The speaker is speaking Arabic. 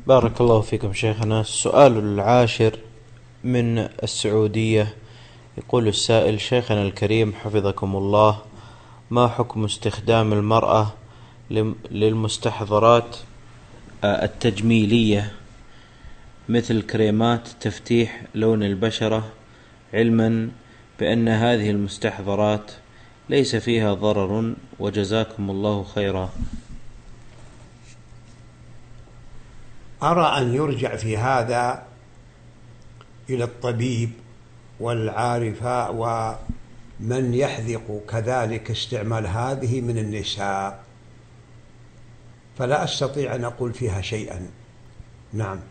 بارك الله فيكم شيخنا. السؤال العاشر من السعودية، يقول السائل: شيخنا الكريم حفظكم الله، ما حكم استخدام المرأة للمستحضرات التجميلية مثل كريمات تفتيح لون البشرة، علما بأن هذه المستحضرات ليس فيها ضرر، وجزاكم الله خيرا؟ أرى أن يرجع في هذا إلى الطبيب والعارفة ومن يحذق كذلك استعمال هذه من النساء، فلا أستطيع أن أقول فيها شيئا. نعم.